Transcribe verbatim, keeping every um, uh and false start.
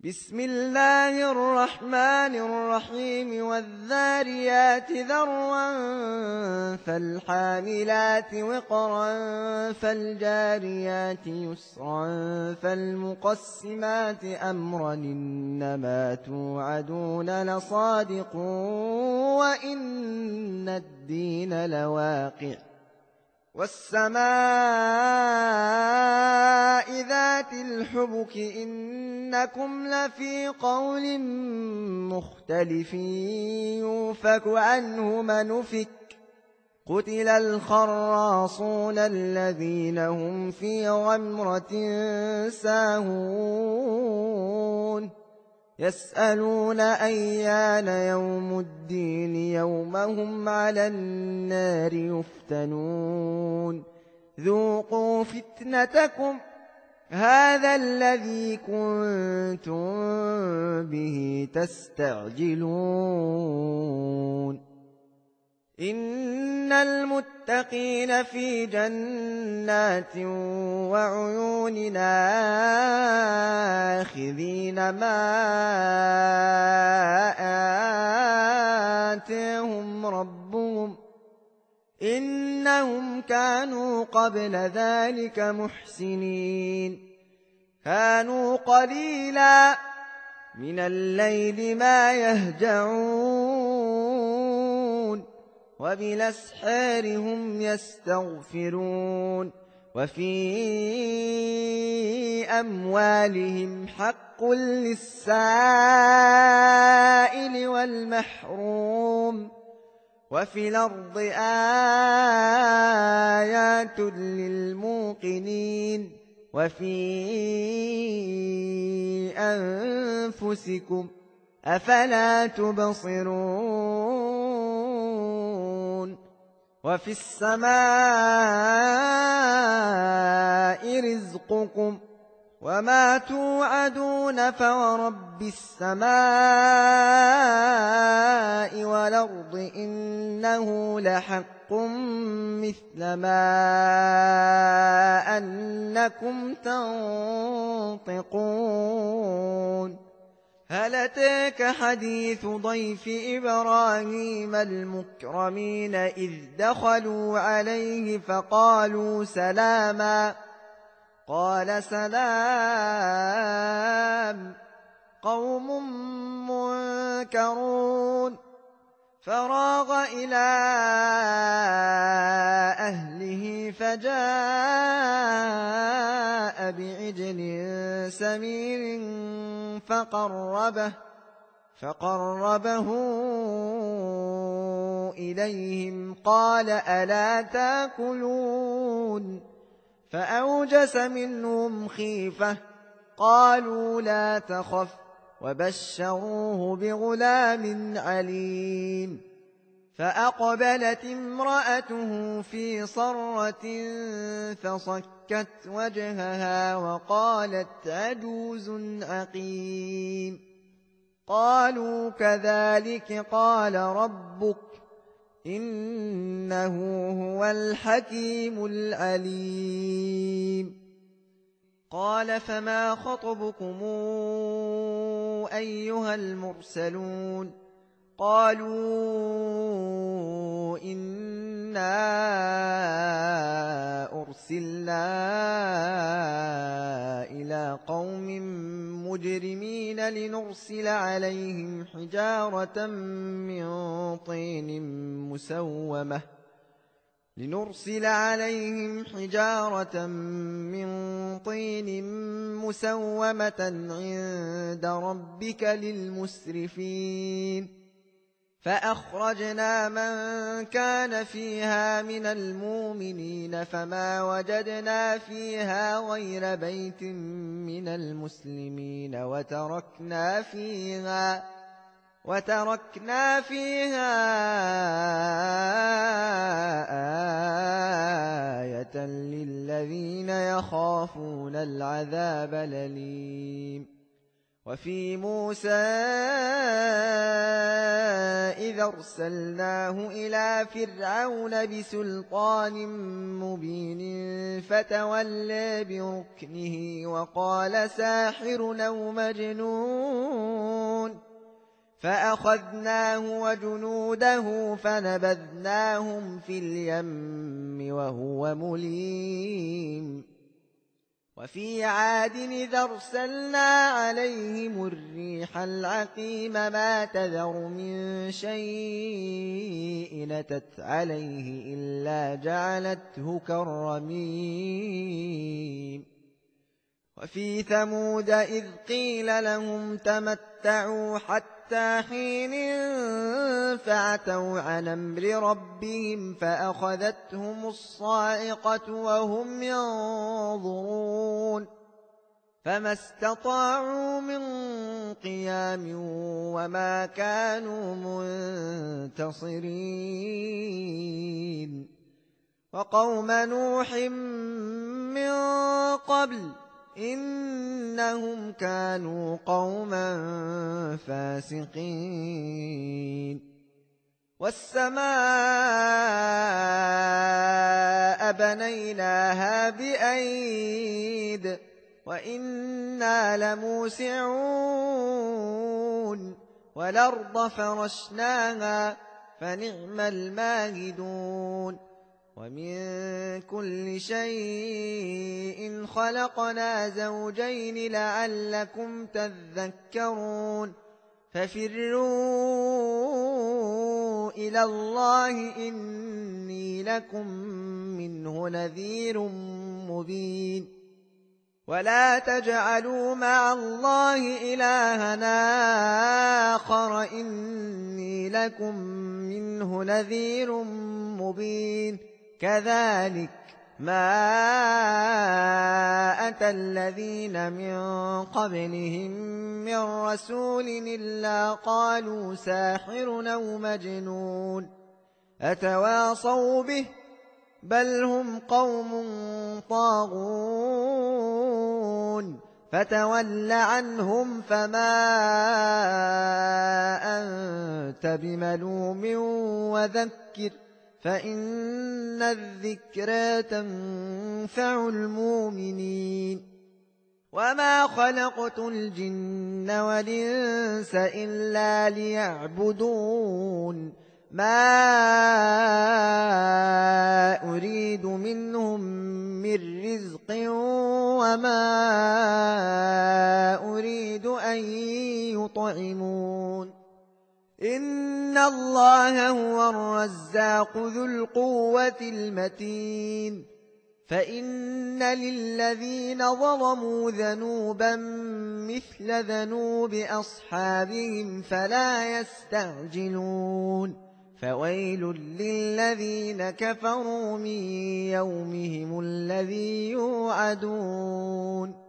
بسم الله الرحمن الرحيم والذاريات ذروا فالحاملات وقرا فالجاريات يسرا فالمقسمات أمرا إنما توعدون لصادق وإن الدين لواقع والسماء ذات الحبك إنكم لفي قول مختلف يوفك عنه من أفك قتل الخراصون الذين هم في غمرة ساهون يسألون أيان يوم الدين يوم هم على النار يفتنون ذوقوا فتنتكم هذا الذي كنتم به تستعجلون إن المتقين في جنات وعيون آخذين ما آتاهم ربهم إنهم كانوا قبل ذلك محسنين كانوا قليلا من الليل ما يهجعون وبالأسحار هم يستغفرون وفي أموالهم حق للسائل والمحروم وفي الأرض آيات للموقنين وفي أنفسكم أفلا تبصرون وفي السماء رزقكم وما توعدون فورب السماء والأرض إنه لحق مثل ما أنكم تنطقون هل أتاك حديث ضيف إبراهيم المكرمين إذ دخلوا عليه فقالوا سلاما قال سلام قوم منكرون فراغ إلى أهله فجاء بعجل سمين فقربه فقربه إليهم قال ألا تأكلون فأوجس منهم خيفة قالوا لا تخف وبشروه بغلام عليم فأقبلت امرأته في صرة فصكت وجهها وقالت عجوز عقيم قالوا كذلك قال ربك إنه هو الحكيم العليم قال فما خطبكم أيها المرسلون قالوا إنا أرسلنا إلى قوم مجرمين لنرسل عليهم حجارة من طين مسومة لنرسل عليهم حجارة من طين مسومة عند ربك للمسرفين فأخرجنا من كان فيها من المؤمنين فما وجدنا فيها غير بيت من المسلمين وتركنا فيها وتركنا فيها آية للذين يخافون العذاب الأليم وفي موسى إذ أرسلناه إلى فرعون بسلطان مبين فتولى بركنه وقال ساحر أو مجنون فأخذناه وجنوده فنبذناهم في اليم وهو مليم وفي عاد إذ أرسلنا عليهم الريح العقيم ما تذر من شيء أتت عليه إلا جعلته كالرميم وفي ثمود إذ قيل لهم تمتعوا حتى حين فعتوا عن أمر ربهم فأخذتهم الصاعقة وهم ينظرون فما استطاعوا من قيام وما كانوا منتصرين وقوم نوح من قبل إنهم كانوا قوما فاسقين والسماء بنيناها بأيد وإنا لموسعون والأرض فرشناها فنعم الماهدون ومن كل شيء خلقنا زوجين لعلكم تذكرون ففروا إلى الله إني لكم منه نذير مبين ولا تجعلوا مع الله إلهنا آخر إني لكم منه نذير مبين كذلك ما أتى الذين من قبلهم من رسول إلا قالوا ساحر أو مجنون أتواصوا به بل هم قوم طاغون فتول عنهم فما أنت بملوم وذكر فإن الذكرى تنفع المؤمنين وما خلقت الجن والإنس إلا ليعبدون ما أريد منهم من رزق وما أريد أن يطعمون إن الله هو الرزاق ذو القوة المتين فإن للذين ظلموا ذنوبا مثل ذنوب أصحابهم فلا يستعجلون فويل للذين كفروا من يومهم الذي يوعدون